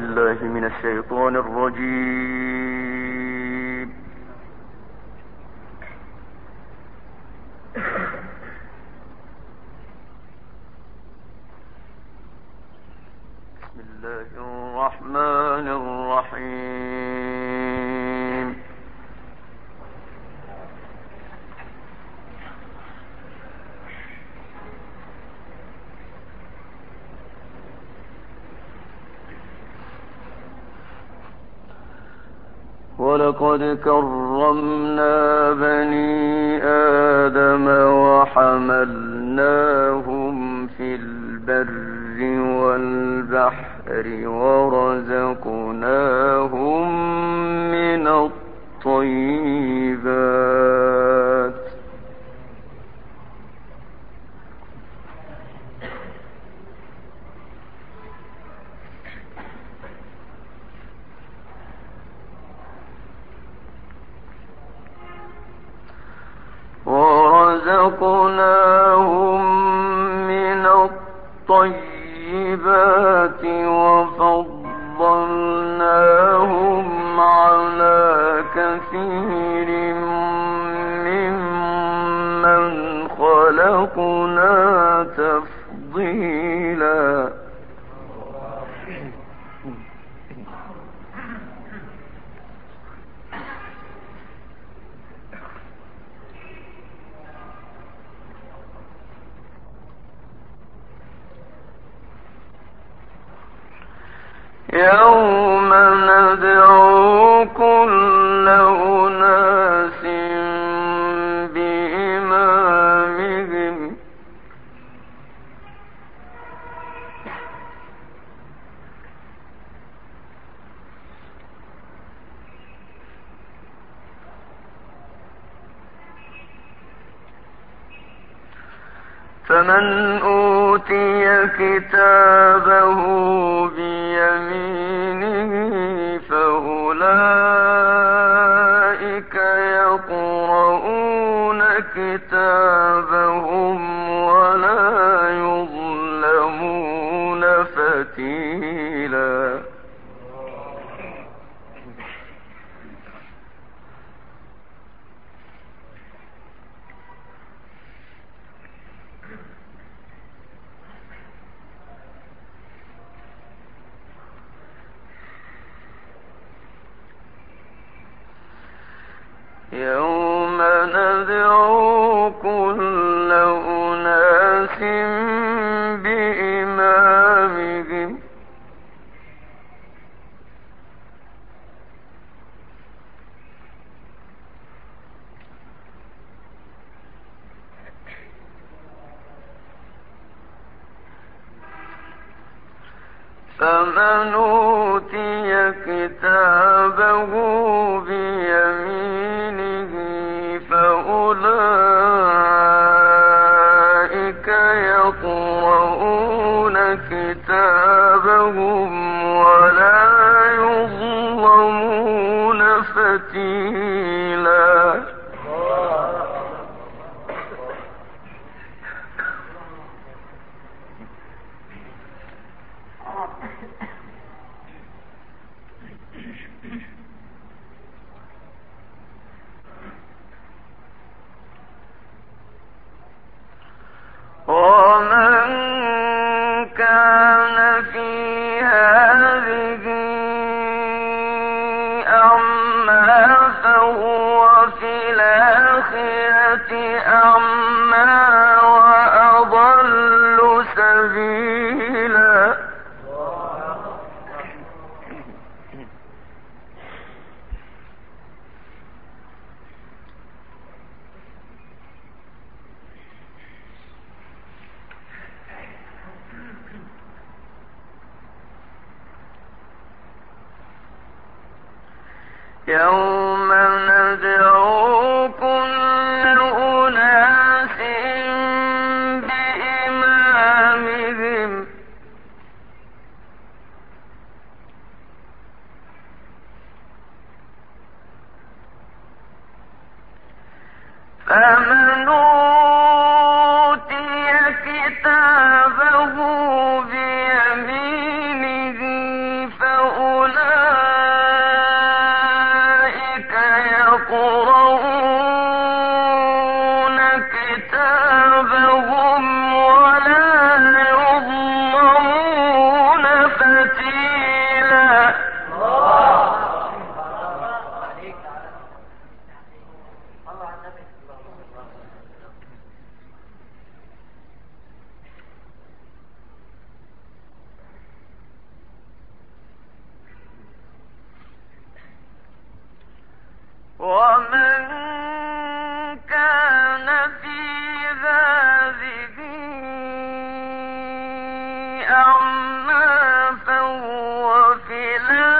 بالله من الشيطان الرجيم. بسم الله الرحمن الرحيم. ولقد كرمنا بني آدم وحملناهم في البر والبحر ورزقناهم من الطيبات وفضلناهم على كثير ممن خلقنا تفضيلا. يوم ندعو كل أناس بإمامهم فمن أوتي كتابه بيمينه فأولئك يقرؤون كتابهم ولا يظلمون فتيلا. يوم ندعو كل أناس بإمامهم فمن أوتي كتابه بيمينه فأولئك يقرؤون كتابهم ولا يظلمون فتيلا. ومن كان في هذه أعمى فهو في الآخرة أعمى وأضل سبيلا. يوم ندعو كل أناس بإمامهم فمن أوتي كتابه بيمينه فأولئك أعمى فهو في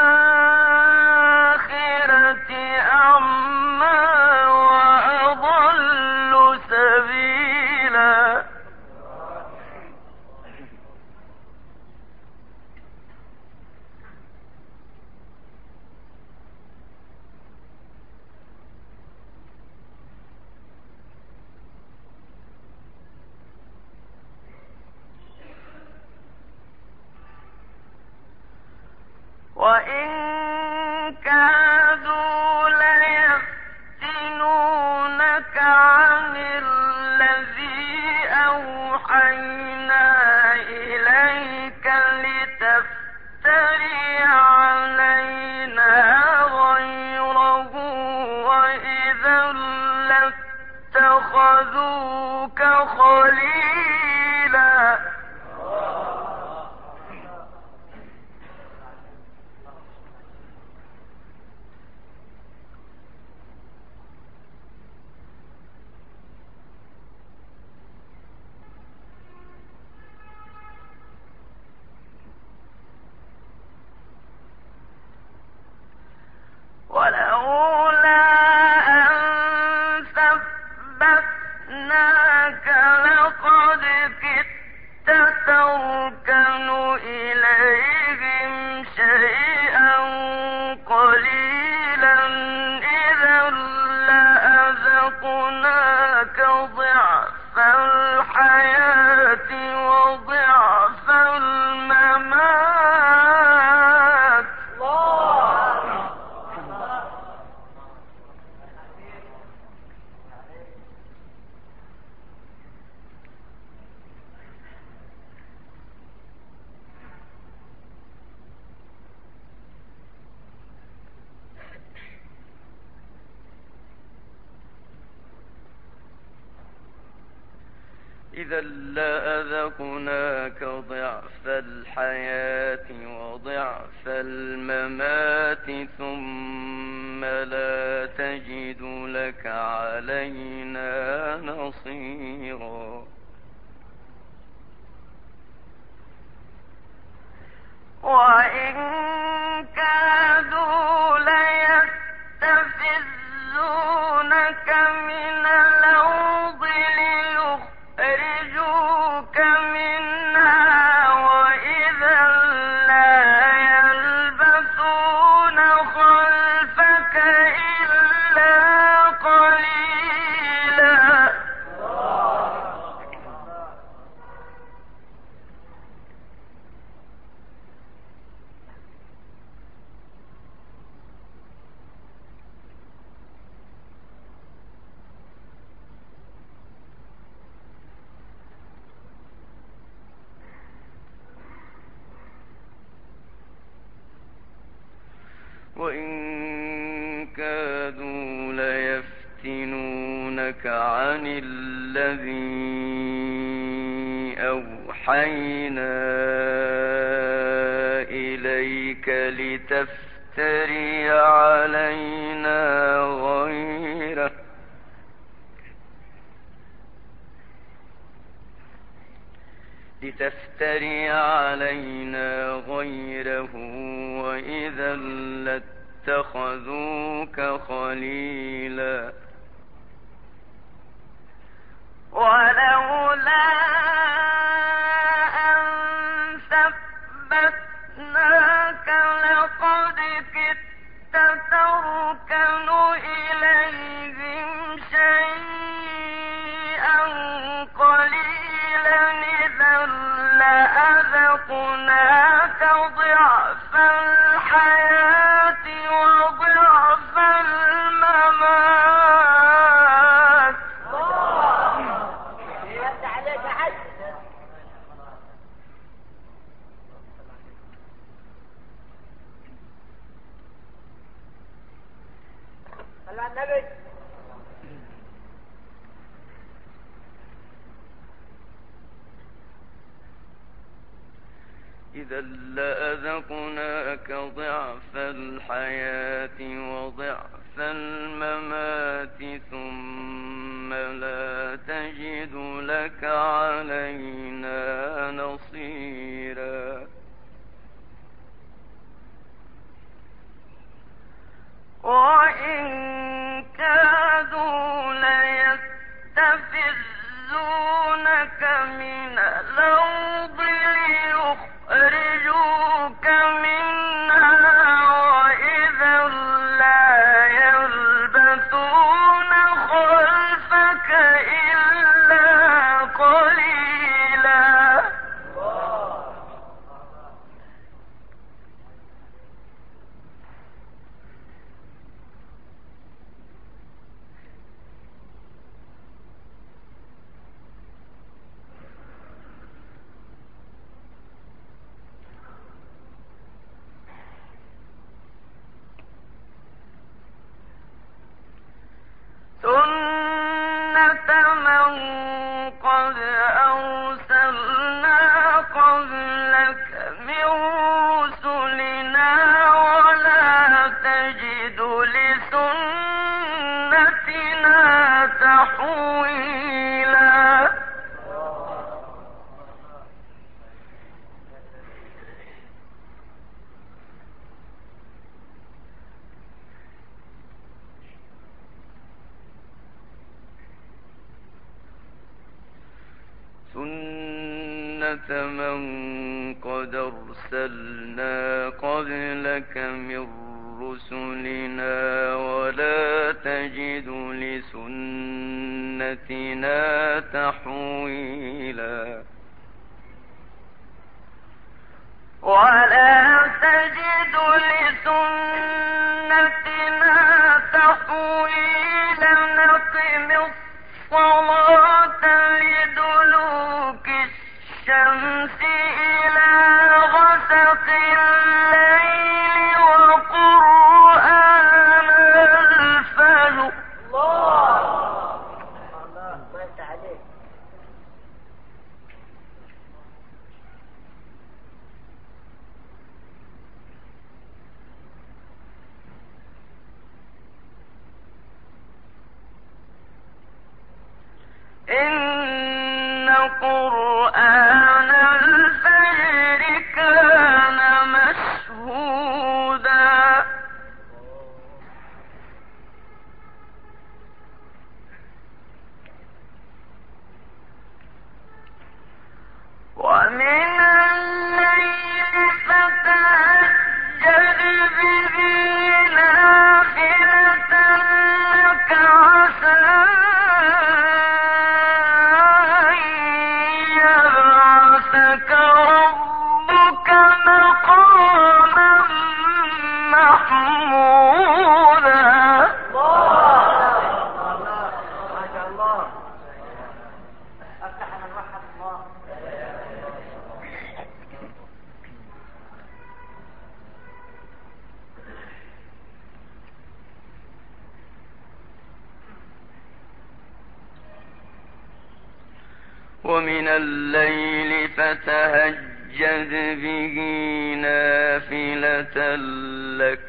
الآخرة أعمى وأضل سبيلا. وإن كادوا ليفتنونك عن الذي أوحينا إليك لتفتري علينا غيره وإذا لاتخذوك خليلا. ولولا أن ثبتناك لقد كدت تركن إليهم شيئا قليلا إذا لأذقناك ضعف الحياة وضعف الممات. إذا لأذقناك ضعف الحياة وضعف الممات ثم لا تجد لك علينا نصيرا. وإن كادوا ليستفزونك من الأرض ليخرجوك منها وإذا لا يلبثون خلفك إلا قليلا. وإن كادوا ليفتنونك عن الذي أوحينا إليك لتفتري علينا غيره وإذا لاتخذوك خليلا. ولولا أن ثبتناك لقد كدت تركن إليهم شيئا قليلا إذا لأذقناك ضعف الحياة وضعف الممات. إذا لأذقناك ضعف الحياة وضعف الممات ثم لا تجد لك علينا نصيرا. سُنَّةَ مَن قَدْ أَرْسَلْنَا قَبْلَكَ مِن رُّسُلِنَا وَلَا تَجِدُ لِسُنَّتِنَا تَحْوِيلًا وَلَا تَجِدُ لِسُنَّتِنَا تَحْوِيلًا أَقِمِ الصَّلَاةَ لِدُلُوكِ الشَّمْسِ إِلَىٰ غَسَقِ اللَّيْلِ وَقُرْآنَ الْفَجْرِ إِنَّ قُرْآنَ الْفَجْرِ كَانَ مَشْهُودًا وَمِنَ اللَّيْلِ فَتَهَجَّدْ بِهِ نَافِلَةً لَّكَ عَسَىٰ أَن يَبْعَثَكَ رَبُّكَ مَقَامًا مَّحْمُودًا وَمِنَ اللَّيْلِ فَتَهَجَّدْ بِهِ نَافِلَةً لَّكَ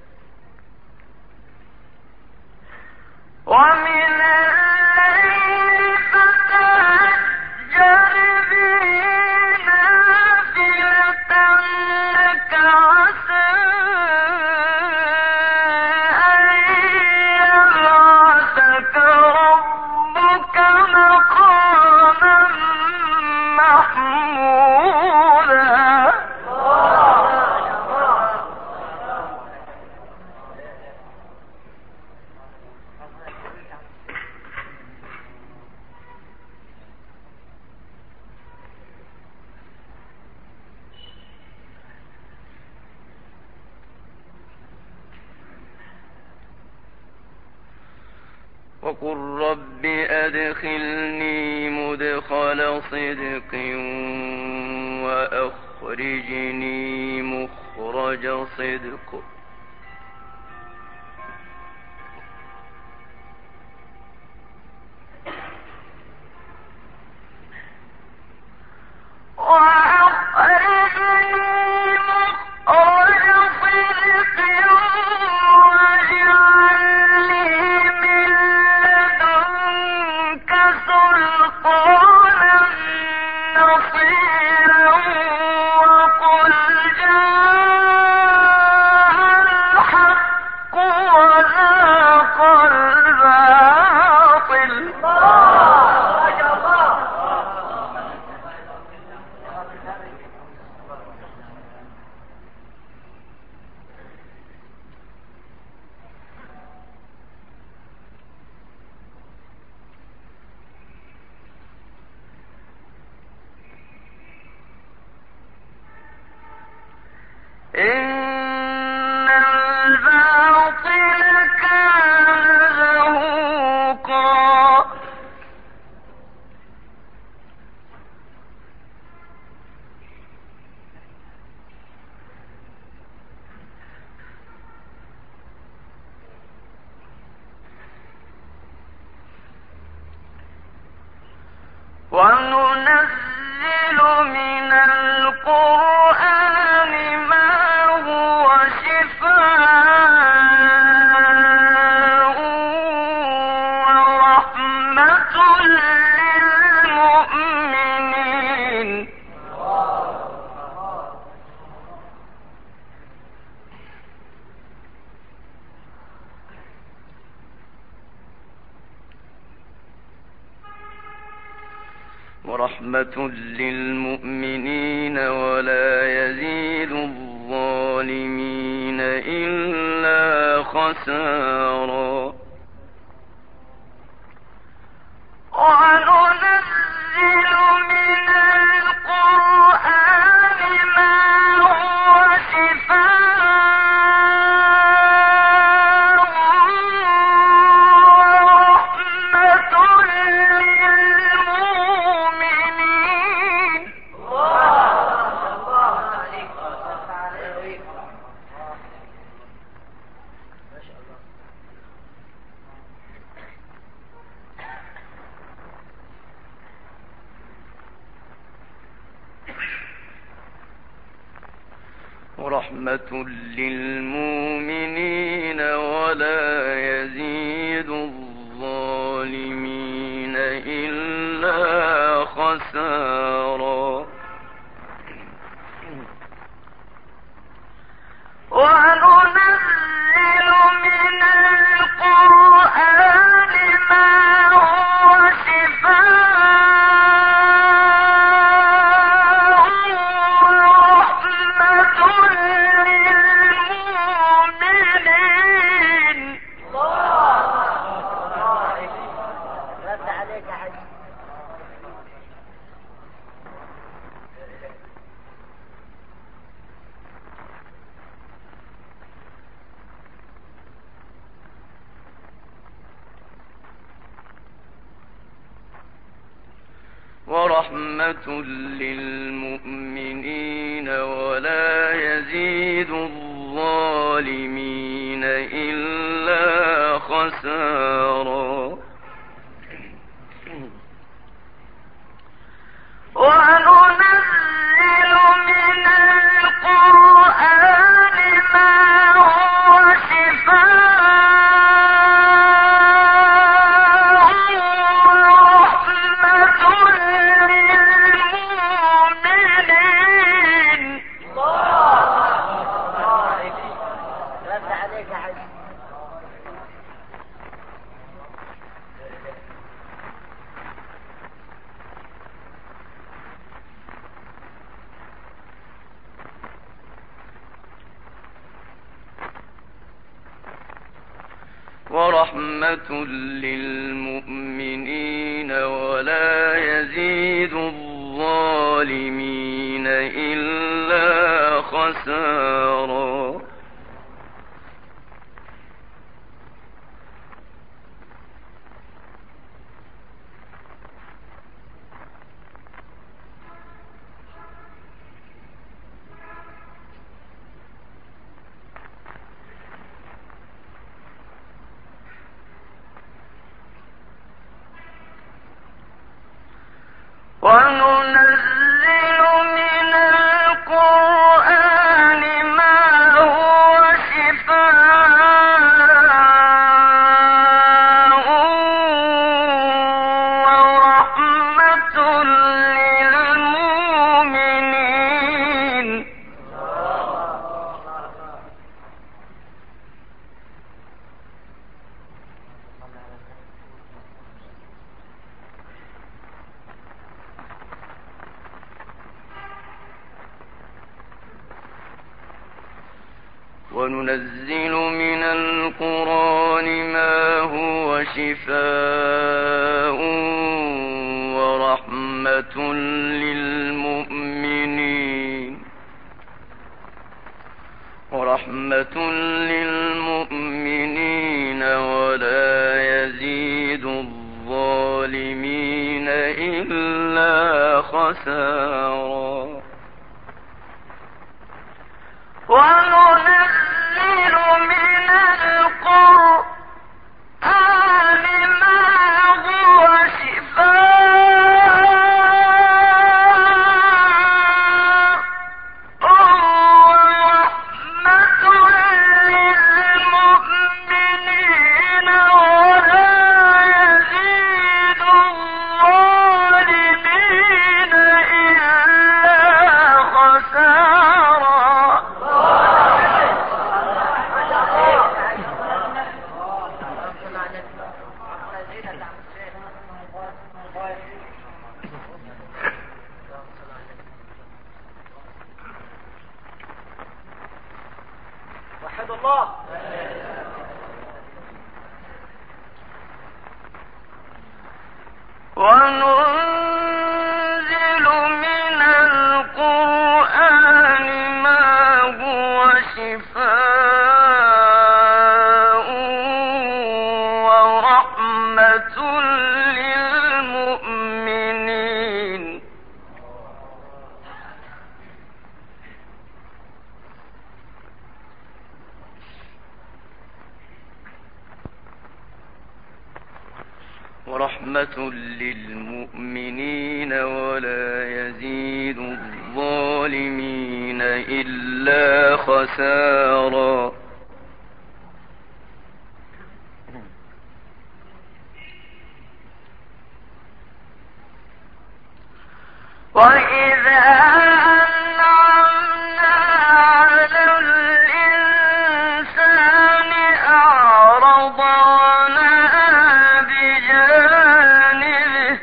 وَمِنَ اللَّيْلِ فَتَهَجَّدْ بِهِ نَافِلَةً لَّكَ عَسَىٰ أَن يَبْعَثَكَ رَبُّكَ مَقَامًا مَّحْمُودًا وَقُل رَّبِّ أَدْخِلْنِي مُدْخَلَ صِدْقٍ وَأَخْرِجْنِي مُخْرَجَ صِدْقٍ إِنَّ الْبَاطِلَ كَانَ زَهُوقًا وَنُنَزِّلُ مِنَ الْقُرْآنِ مَا هُوَ شِفَاءٌ وَرَحْمَةٌ لِّلْمُؤْمِنِينَ ورحمة للمؤمنين ولا يزيد الظالمين إلا خسارا. وننزل من القرآن ما هو شفاء ورحمة للمؤمنين. ورحمة للمؤمنين ولا يزيد الظالمين إلا خسارا. وننزل من القرآن ما هو شفاء ورحمة للمؤمنين. ورحمة للمؤمنين ولا يزيد الظالمين إلا خسارا. وننزل من القرآن ما هو شفاء ورحمة للمؤمنين. ورحمة للمؤمنين ولا يزيد الظالمين إلا خسارا. وننزل من القرآن ما هو شفاء ورحمة للمؤمنين. وننزل من القرآن ما هو شفاء ورحمة للمؤمنين ولا يزيد الظالمين إلا خسارا. وننزل من القرآن ما هو شفاء ورحمة للمؤمنين ولا يزيد الظالمين إلا خسارا. وننزل من القرآن ما هو شفاء ورحمة للمؤمنين. ورحمة للمؤمنين ولا يزيد الظالمين إلا خسارا. وإذا أنعمنا على الإنسان أعرض ونأى بجانبه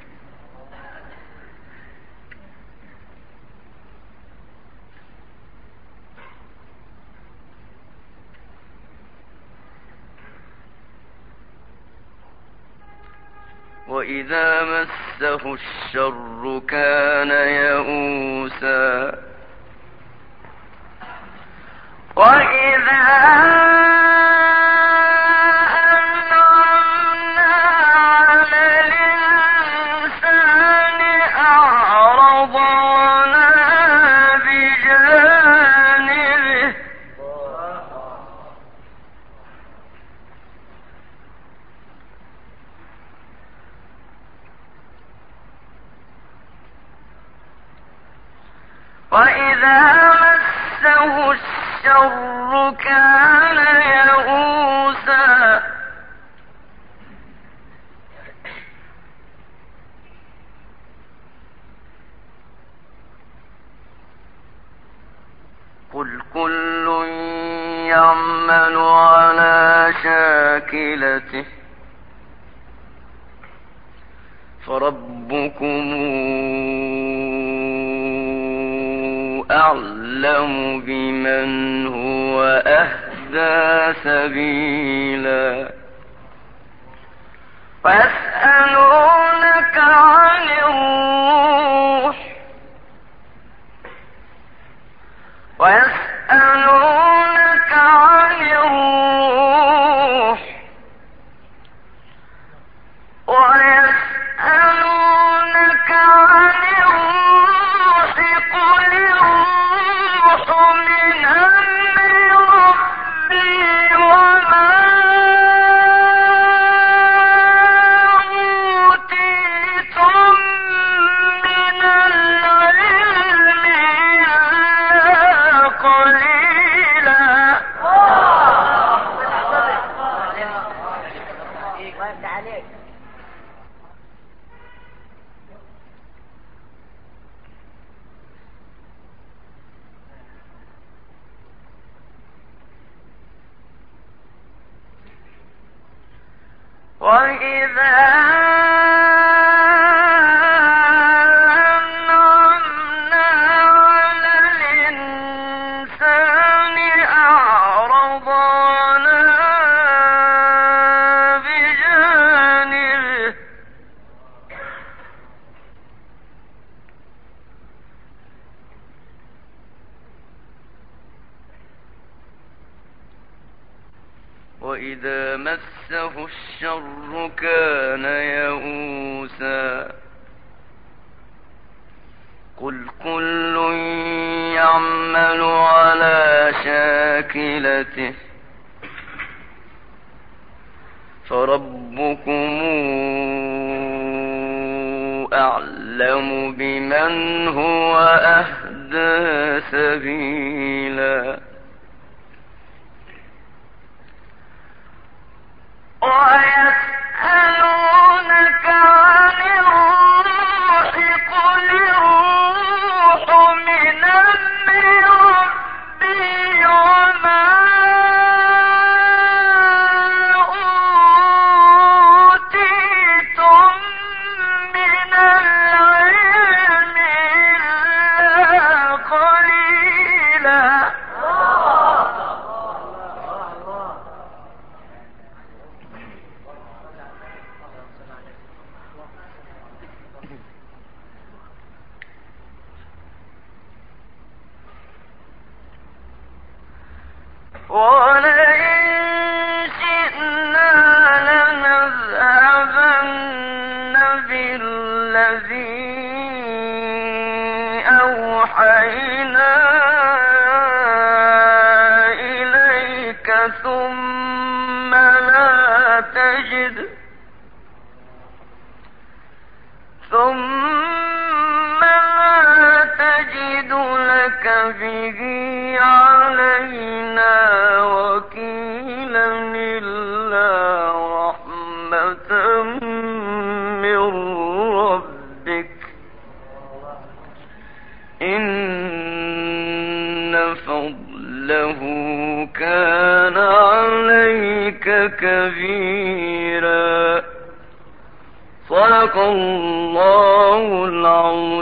وإذا مسه الشر كان يئوسا. وإذا أنعمنا على الإنسان أعرض ونأى بجانبه وإذا مسه الشر كان يئوسا. قل كل يعمل على شاكلته فربكم أعلم بمن هو أهدى سبيلا. ويسألونك عن الروح ويسألونك عن الروح ويسألونك عن الروح قل الروح من أمر ربي وما أوتيتم من العلم إلا قليلا. وإذا أنعمنا على الإنسان أعرض ونأى بجانبه وإذا مسه الشر كان يئوسا. قل كل يعمل على شاكلته فربكم أعلم بمن هو أهدى سبيلا. ويسألونك عن الروح قل الروح من أمر ربي وما أوتيتم من العلم إلا قليلا. أوحينا إليك ثم لا تجد لك به علينا وكيلا إلا رحمة من ربك إن فضله كان عليك كبيرا. صدق الله العظيم.